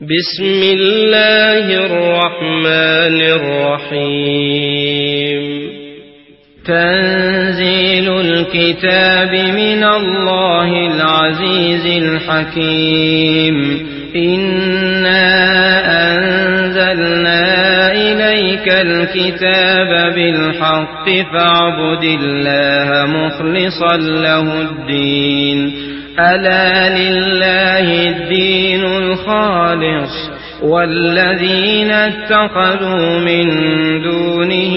بسم الله الرحمن الرحيم تنزيل الكتاب من الله العزيز الحكيم إنا أنزلنا إليك الكتاب بالحق فاعبد الله مخلصا له الدين ألا لله الدين الخالص والذين اتخذوا من دونه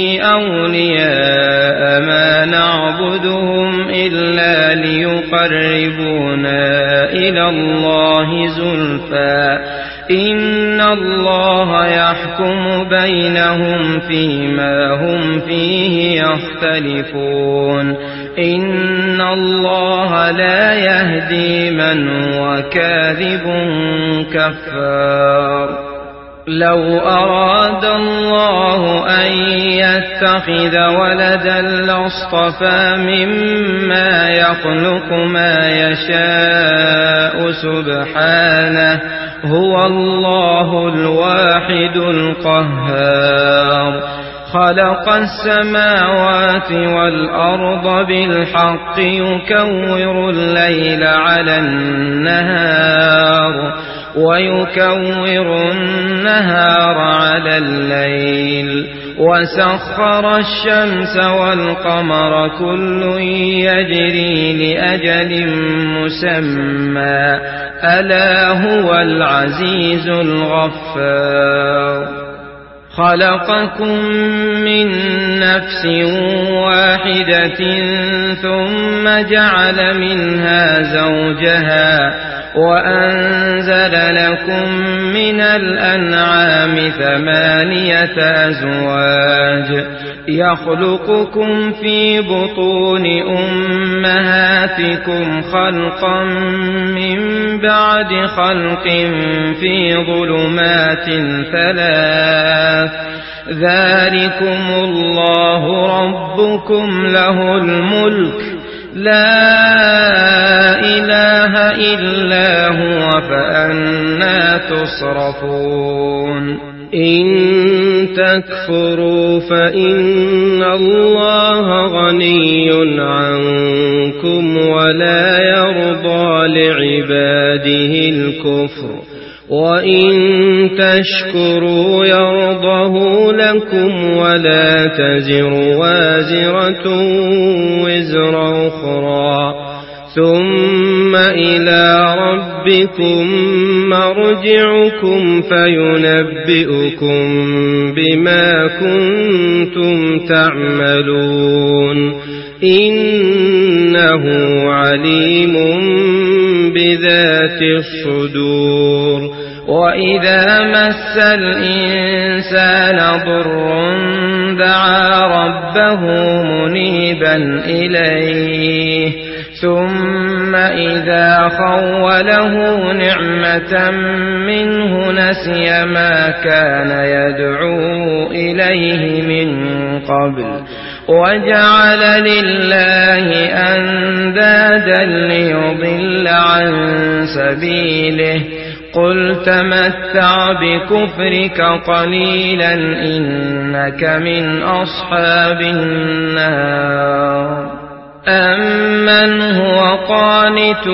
أولياء ما نعبدهم إلا ليقربونا إلى الله زلفى إن الله يحكم بينهم فيما هم فيه يختلفون إن الله لا يهدي من هو كاذب كفار لو أراد الله أن يتخذ ولدا لاصطفى مما يخلق ما يشاء سبحانه هو الله الواحد القهار خلق السماوات والأرض بالحق يكور الليل على النهار ويكور النهار على الليل وسخر الشمس والقمر كل يجري لأجل مسمى ألا هو العزيز الغفار خلقكم من نفس واحدة ثم جعل منها زوجها وأنزل لكم من الأنعام 8 أزواج يخلقكم في بطون أمهاتكم خلقا من بعد خلق في ظلمات 3 ذلكم الله ربكم له الملك لا إله إلا هو فأنى تصرفون إن تكفروا فإن الله غني عنكم ولا يرضى لعباده الكفر وإن تشكروا يرضه لكم ولا تزر وازرة وزر أخرى ثم إلى ربكم مرجعكم فينبئكم بما كنتم تعملون إنه عليم بذات الصدور وإذا مس الإنسان ضر دعا ربه منيبا إليه ثم إذا خوله نعمة منه نسي ما كان يدعو إليه من قبل وجعل لله أندادا ليضل عن سبيله قل تمتع بكفرك قليلا إنك من أصحاب النار أمن هو قانت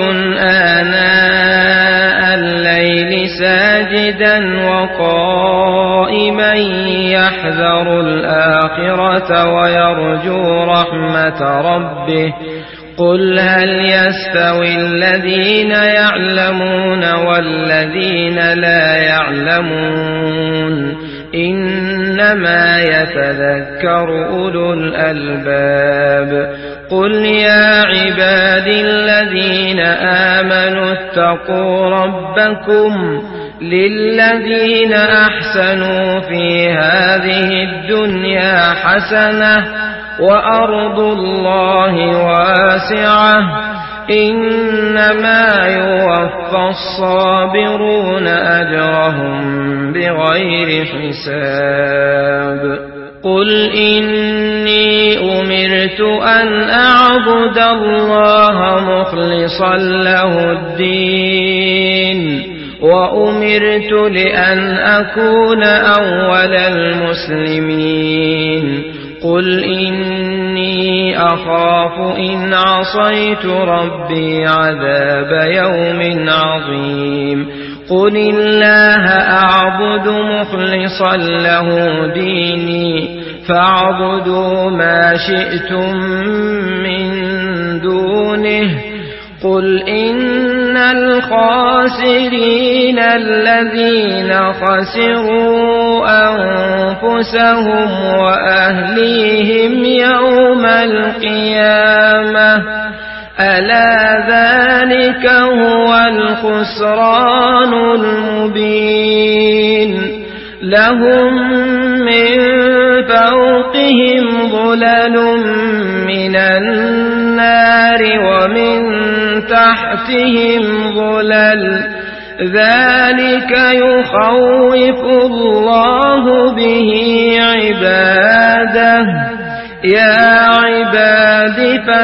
آناء الليل ساجدا وقائما يحذر الآخرة ويرجو رحمة ربه قل هل يستوي الذين يعلمون والذين لا يعلمون إنما يتذكر أولو الألباب قل يا عبادي الذين آمنوا اتقوا ربكم للذين أحسنوا في هذه الدنيا حسنة وأرض الله واسعة إنما يوفى الصابرون أجرهم بغير حساب قل إني أمرت أن أعبد الله مخلصا له الدين وأمرت لأن أكون أول المسلمين قل إني أخاف إن عصيت ربي عذاب يوم عظيم قل الله أعبد مخلصا له ديني فاعبدوا ما شئتم من دونه قل إن الخاسرين الذين خسروا أنفسهم وأهليهم يوم القيامة ألا ذلك هو الخسران المبين لهم من فوقهم ظلل من النار ومن تحتهم ظلل ذلك يخوف الله به عباده يا عباد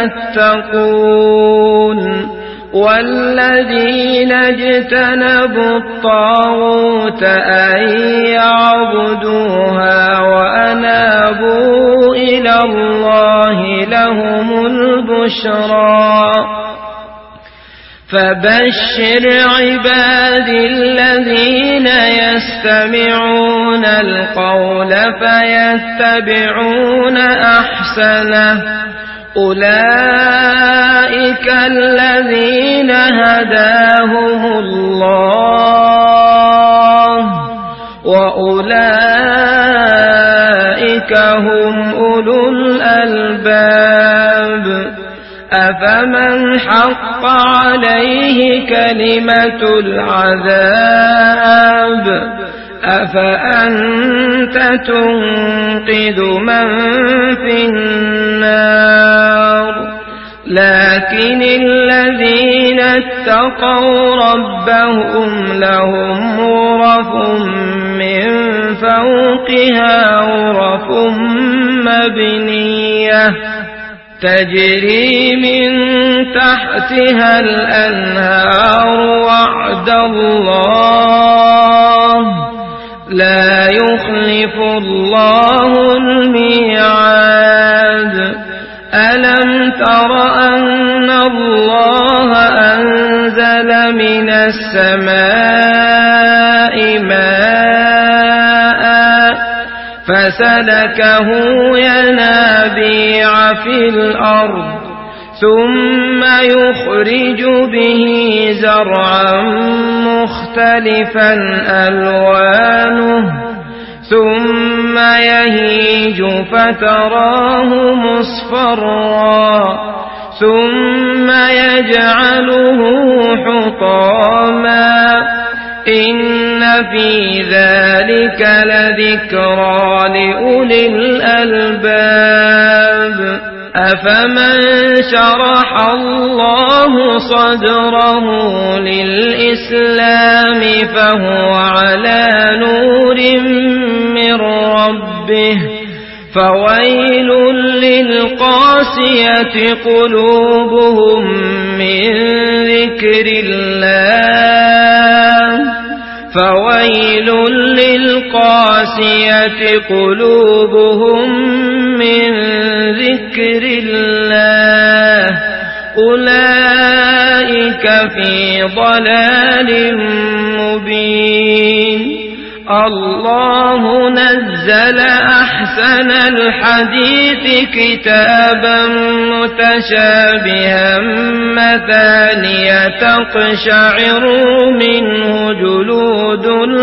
فاتقون والذين اجتنبوا الطاغوت أن يعبدوها وأنابوا إلى الله لهم البشرى فبشر عبادي الذين يستمعون القول فيتبعون أحسنه أولئك الذين هداهم الله وأولئك هم أولو الألباب أفمن حق عليه كلمة العذاب أفأنت تنقذ من في النار لكن الذين اتقوا ربهم لهم غرف من فوقها غرف مبنية تجري من تحتها الأنهار وعد الله لا يخلف الله الميعاد ألم تر أن الله أنزل من السماء ماء فسلكه ينابيع في الأرض ثم يخرج به زرعا مختلفا ألوانه ثم يهيج فتراه مصفرا ثم يجعله حطاما إن في ذلك لذكرى لأولي الألباب أفمن شرح الله صدره للإسلام فهو على نور من ربه فويل للقاسية قلوبهم من ذكر الله فويل للقاسية قلوبهم من ذكر الله أولئك في ضلال مبين الله نزل أحسن الحديث كتابا متشابها مثانية تقشعر منه جلود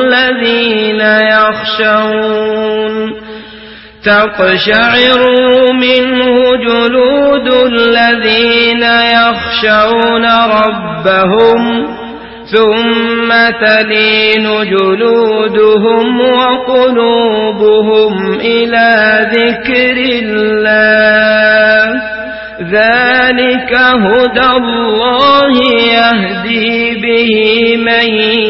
الذين يخشون ربهم ثم تلين جلودهم وقلوبهم إلى ذكر الله ذلك هدى الله يهدي به من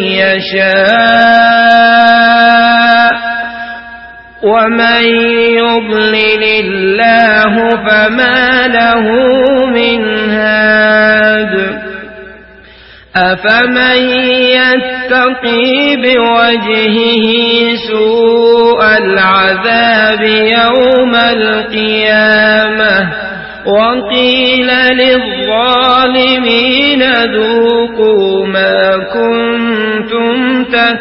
يشاء ومن يضلل الله فما له من هاد أفمن يتقي بوجهه سوء العذاب يوم القيامة وقيل للظالمين ذوقوا ما كنتم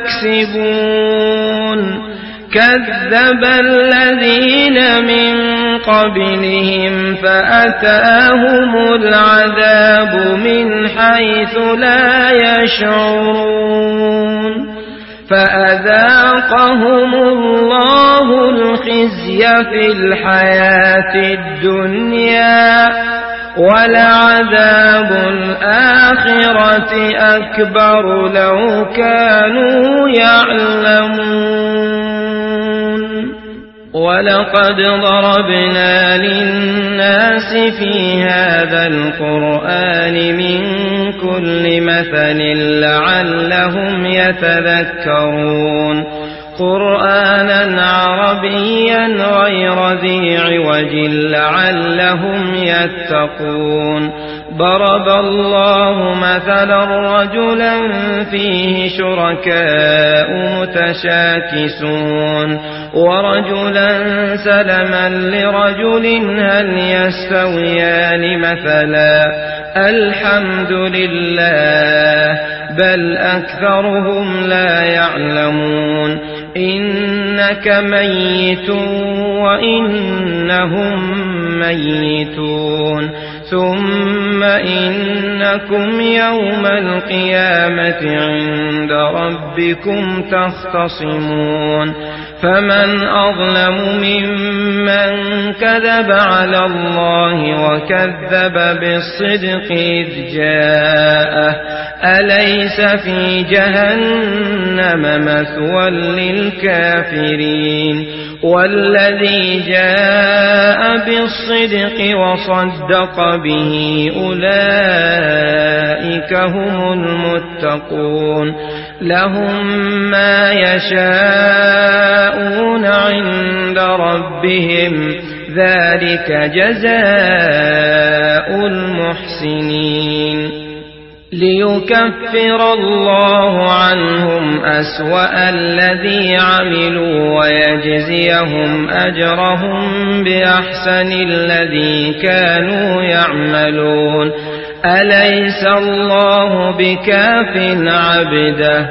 تكسبون كذب الذين من قبلهم فأتاهم العذاب من حيث لا يشعرون فأذاقهم الله الخزي في الحياة الدنيا ولعذاب الآخرة أكبر لو كانوا يعلمون ولقد ضربنا للناس في هذا القرآن من كل مثل لعلهم يتذكرون قرآنا عربيا غير ذي عوج لعلهم يتقون ضرب الله مثلا رجلا فيه شركاء متشاكسون ورجلا سلما لرجل هل يستويان مثلا الحمد لله بل أكثرهم لا يعلمون إنك ميت وإنهم ميتون ثم إنكم يوم القيامة عند ربكم تختصمون فمن أظلم ممن كذب على الله وكذب بالصدق إذ جاءه أليس في جهنم مثوى للكافرين والذي جاء بالصدق وصدق به أولئك هم المتقون لهم ما يشاءون عند ربهم ذلك جزاء المحسنين ليكفر الله عنهم أسوأ الذي عملوا ويجزيهم أجرهم بأحسن الذي كانوا يعملون أليس الله بكاف عبده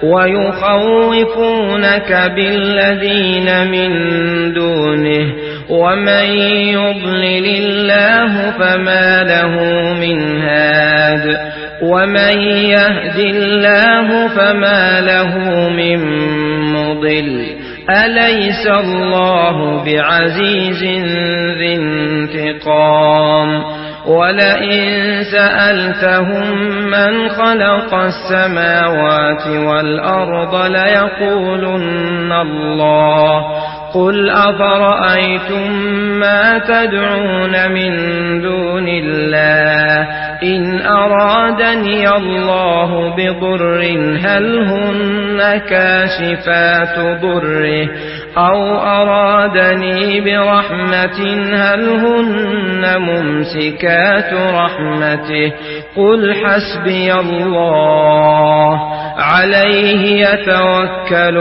ويخوفونك بالذين من دونه ومن يضلل الله فما له من هاد ومن يهد الله فما له من مضل أليس الله بعزيز ذي انتقام ولئن سألتهم من خلق السماوات والأرض ليقولن الله قل أفرأيتم ما تدعون من دون الله إن أرادني الله بضر هل هن كاشفات ضره أو أرادني برحمة هل هن ممسكات رحمته قل حسبي الله عليه يتوكل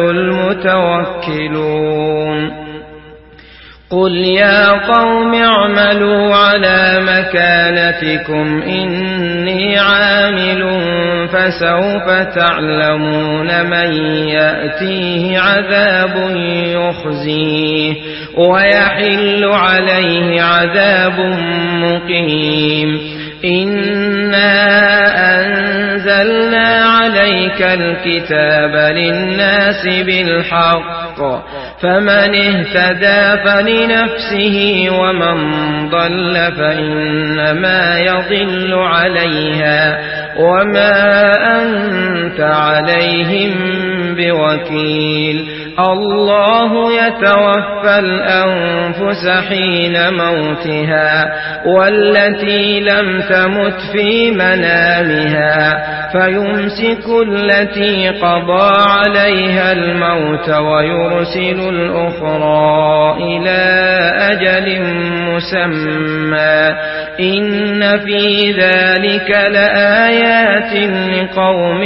المتوكلون قل يا قوم اعملوا على مكانتكم إني عامل فسوف تعلمون من يأتيه عذاب يخزيه ويحل عليه عذاب مقيم إنا أنزلنا عليك الكتاب للناس بالحق فمن اهتدى فلنفسه ومن ضل فإنما يضل عليها وما أنت عليهم بوكيل الله يتوفى الأنفس حين موتها والتي لم تمت في منامها فيمسك التي قضى عليها الموت ويرسل الأخرى إلى أجل مسمى إن في ذلك لآيات لقوم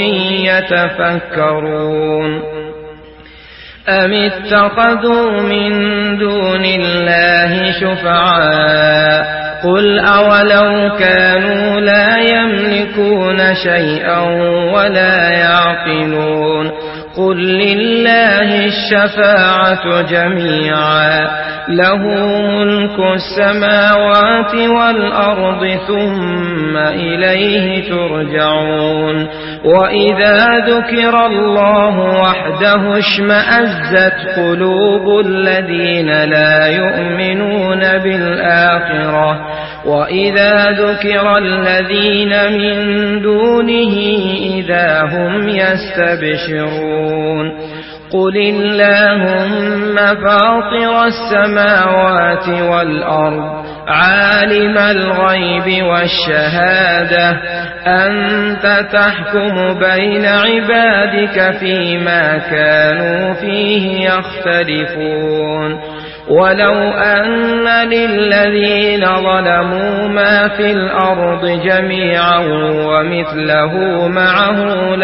يتفكرون أم اتخذوا من دون الله شفعاء قل أولو كانوا لا يملكون شيئا ولا يعقلون قل لله الشفاعة جميعا له ملك السماوات والأرض ثم إليه ترجعون وإذا ذكر الله وحده اشمأزت قلوب الذين لا يؤمنون بالآخرة وإذا ذكر الذين من دونه إذا هم يستبشرون قل اللهم فاطر السماوات والأرض عالم الغيب والشهادة أنت تحكم بين عبادك فيما كانوا فيه يختلفون ولو أن للذين ظلموا ما في الأرض جميعا ومثله معه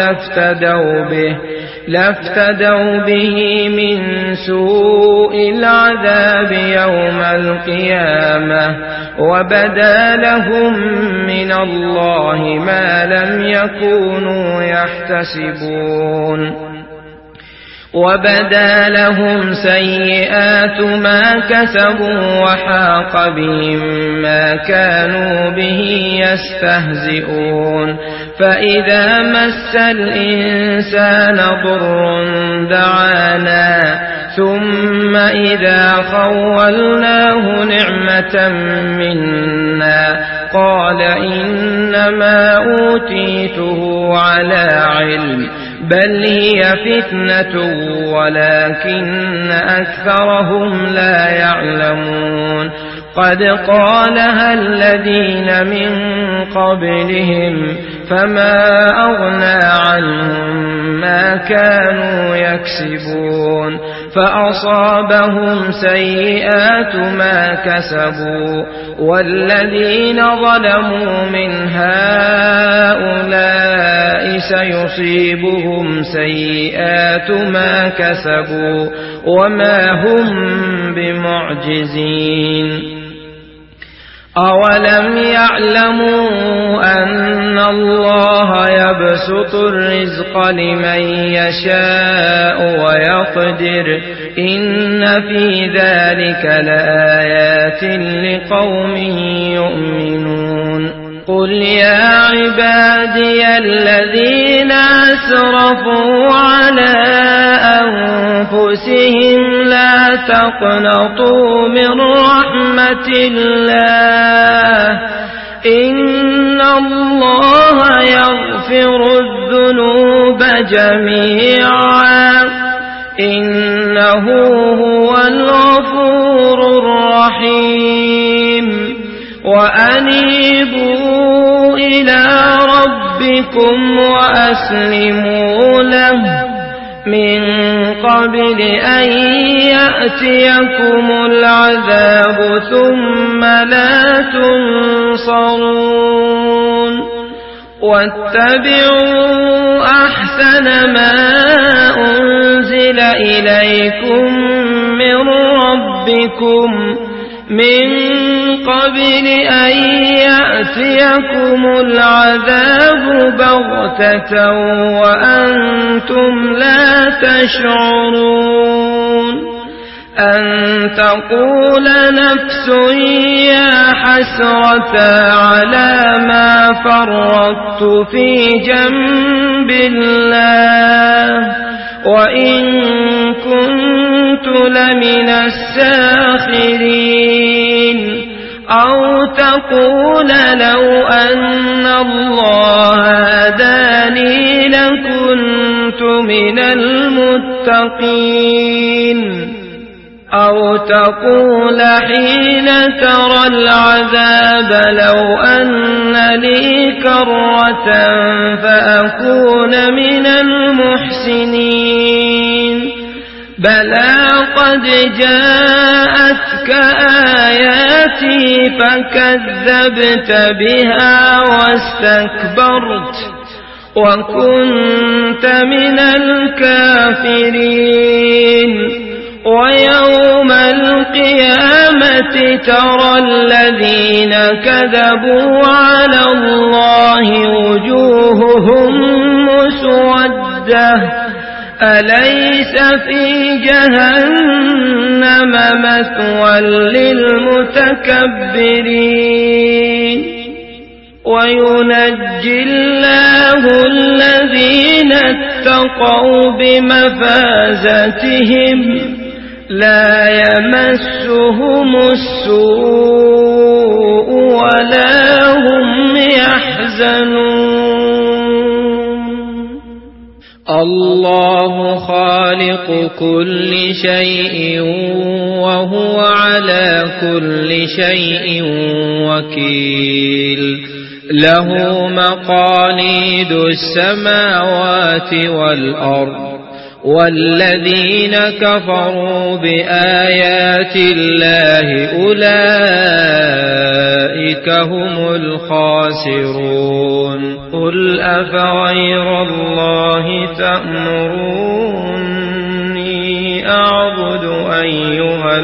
لافتدوا به من سوء العذاب يوم القيامة وبدا لهم من الله ما لم يكونوا يحتسبون وبدا لهم سيئات ما كسبوا وحاق بهم ما كانوا به يستهزئون فإذا مس الإنسان ضر دعانا ثم إذا خولناه نعمة منا قال إنما أوتيته على علم بل هي فتنة ولكن أكثرهم لا يعلمون قد قالها الذين من قبلهم فما أغنى عنهم ما كانوا يكسبون فأصابهم سيئات ما كسبوا والذين ظلموا من هؤلاء سيصيبهم سيئات ما كسبوا وما هم بمعجزين أولم يعلموا أن الله يبسط الرزق لمن يشاء ويقدر إن في ذلك لآيات لقوم يؤمنون قل يا عبادي الذين أسرفوا على أنفسهم لا تقنطوا من رحمة الله إن الله يغفر الذنوب جميعا إنه هو الغفور الرحيم وأنيبوا إلى ربكم وأسلموا له من قبل أن يأتيكم العذاب ثم لا تنصرون واتبعوا أحسن ما أنزل إليكم من ربكم من قبل أن يأتيكم العذاب بغتة وأنتم لا تشعرون أن تقول نفس يا حسرة على ما فرطت في جنب الله وإن كنت لمن الساخرين أو تقول لو أن الله هداني لكنت من المتقين أو تقول حين ترى العذاب لو أن لي كرة فأكون من المحسنين بلى قد جاءتك آياتي فكذبت بها واستكبرت وكنت من الكافرين ويوم القيامة ترى الذين كذبوا على الله وجوههم مسودة أليس في جهنم مثوى للمتكبرين وينجي الله الذين اتقوا بمفازتهم لا يمسهم السوء ولا هم يحزنون الله خالق كل شيء وهو على كل شيء وكيل له مقاليد السماوات والأرض والذين كفروا بآيات الله أولئك هم الخاسرون قل أفغير الله تأمروني أعبد أيها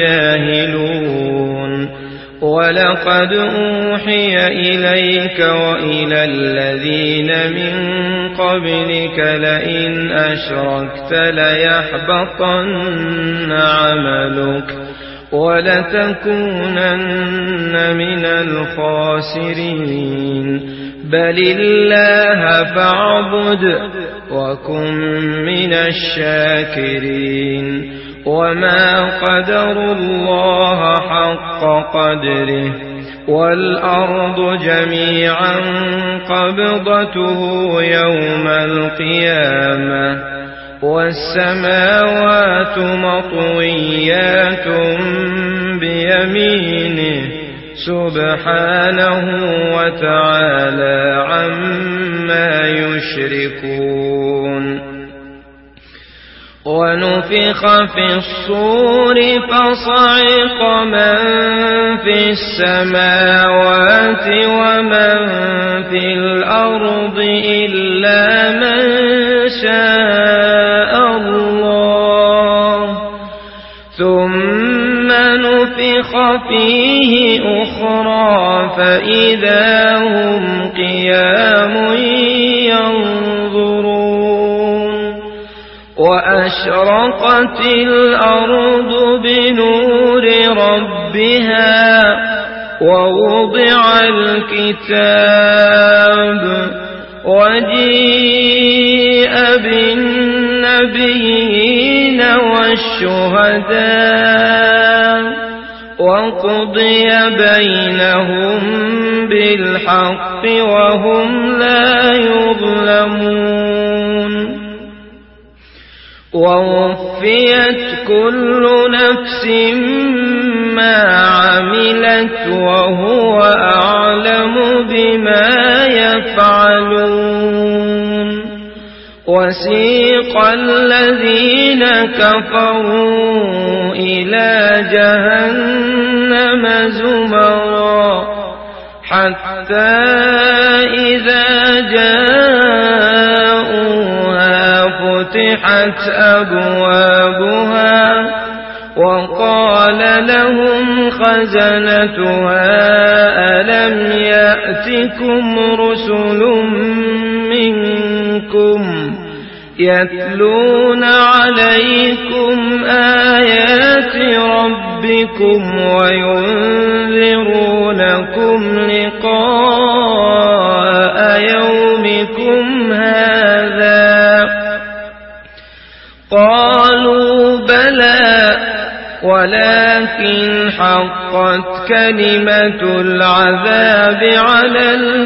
الجاهلون ولقد أوحي إليك وإلى الذين من قبلك لئن أشركت ليحبطن عملك ولتكونن من الخاسرين بل الله فاعبد وكن من الشاكرين وما قدروا الله حق قدره والأرض جميعا قبضته يوم القيامة والسماوات مطويات بيمينه سبحانه وتعالى عما يشركون ونفخ في الصور فصعق من في السماوات ومن في الأرض إلا من شاء الله ثم نفخ فيه أخرى فإذا هم قيام ينظرون وأشرقت الأرض بنور ربها ووضع الكتاب وجيء بالنبيين والشهداء وقضي بينهم بالحق وهم لا يظلمون ووفيت كل نفس ما عملت وهو أعلم بما يفعلون وسيق الذين كفروا إلى جهنم زمرا حتى إذا جاءوها فتحت أبوابها وقال لهم خزنتها ألم يأتكم رسل منكم يتلون عليكم آيات ربكم وينذرونكم لقاء يومكم هذا قالوا بلى ولكن حقت كلمة العذاب على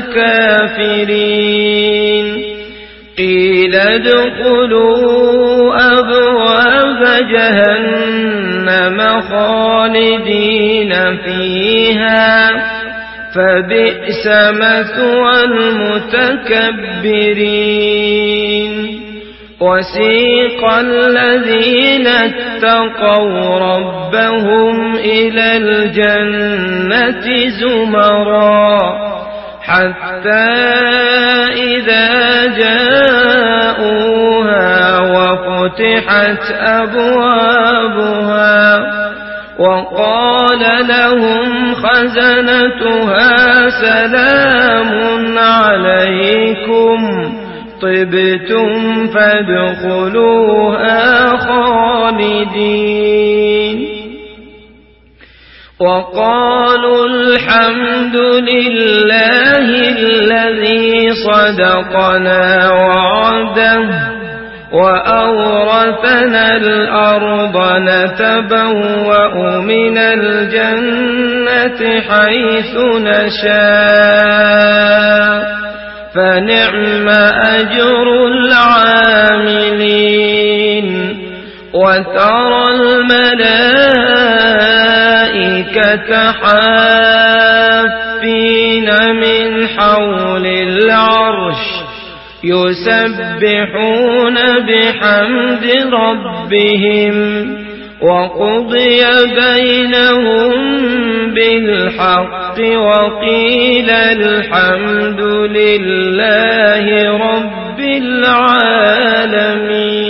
الكافرين قيل ادخلوا أبواب جهنم خالدين فيها فبئس مثوى المتكبرين وسيق الذين اتقوا ربهم إلى الجنة زمرا حتى إذا جاءوها وفتحت أبوابها وقال لهم خزنتها سلام عليكم طبتم فادخلوها خالدين وقالوا الحمد لله الذي صدقنا وعده وأورثنا الأرض نتبوأ من الجنة حيث نشاء فنعم أجر العاملين وترى الملائكة حافين من حول العرش يسبحون بحمد ربهم وقضي بينهم بالحق وقيل الحمد لله رب العالمين.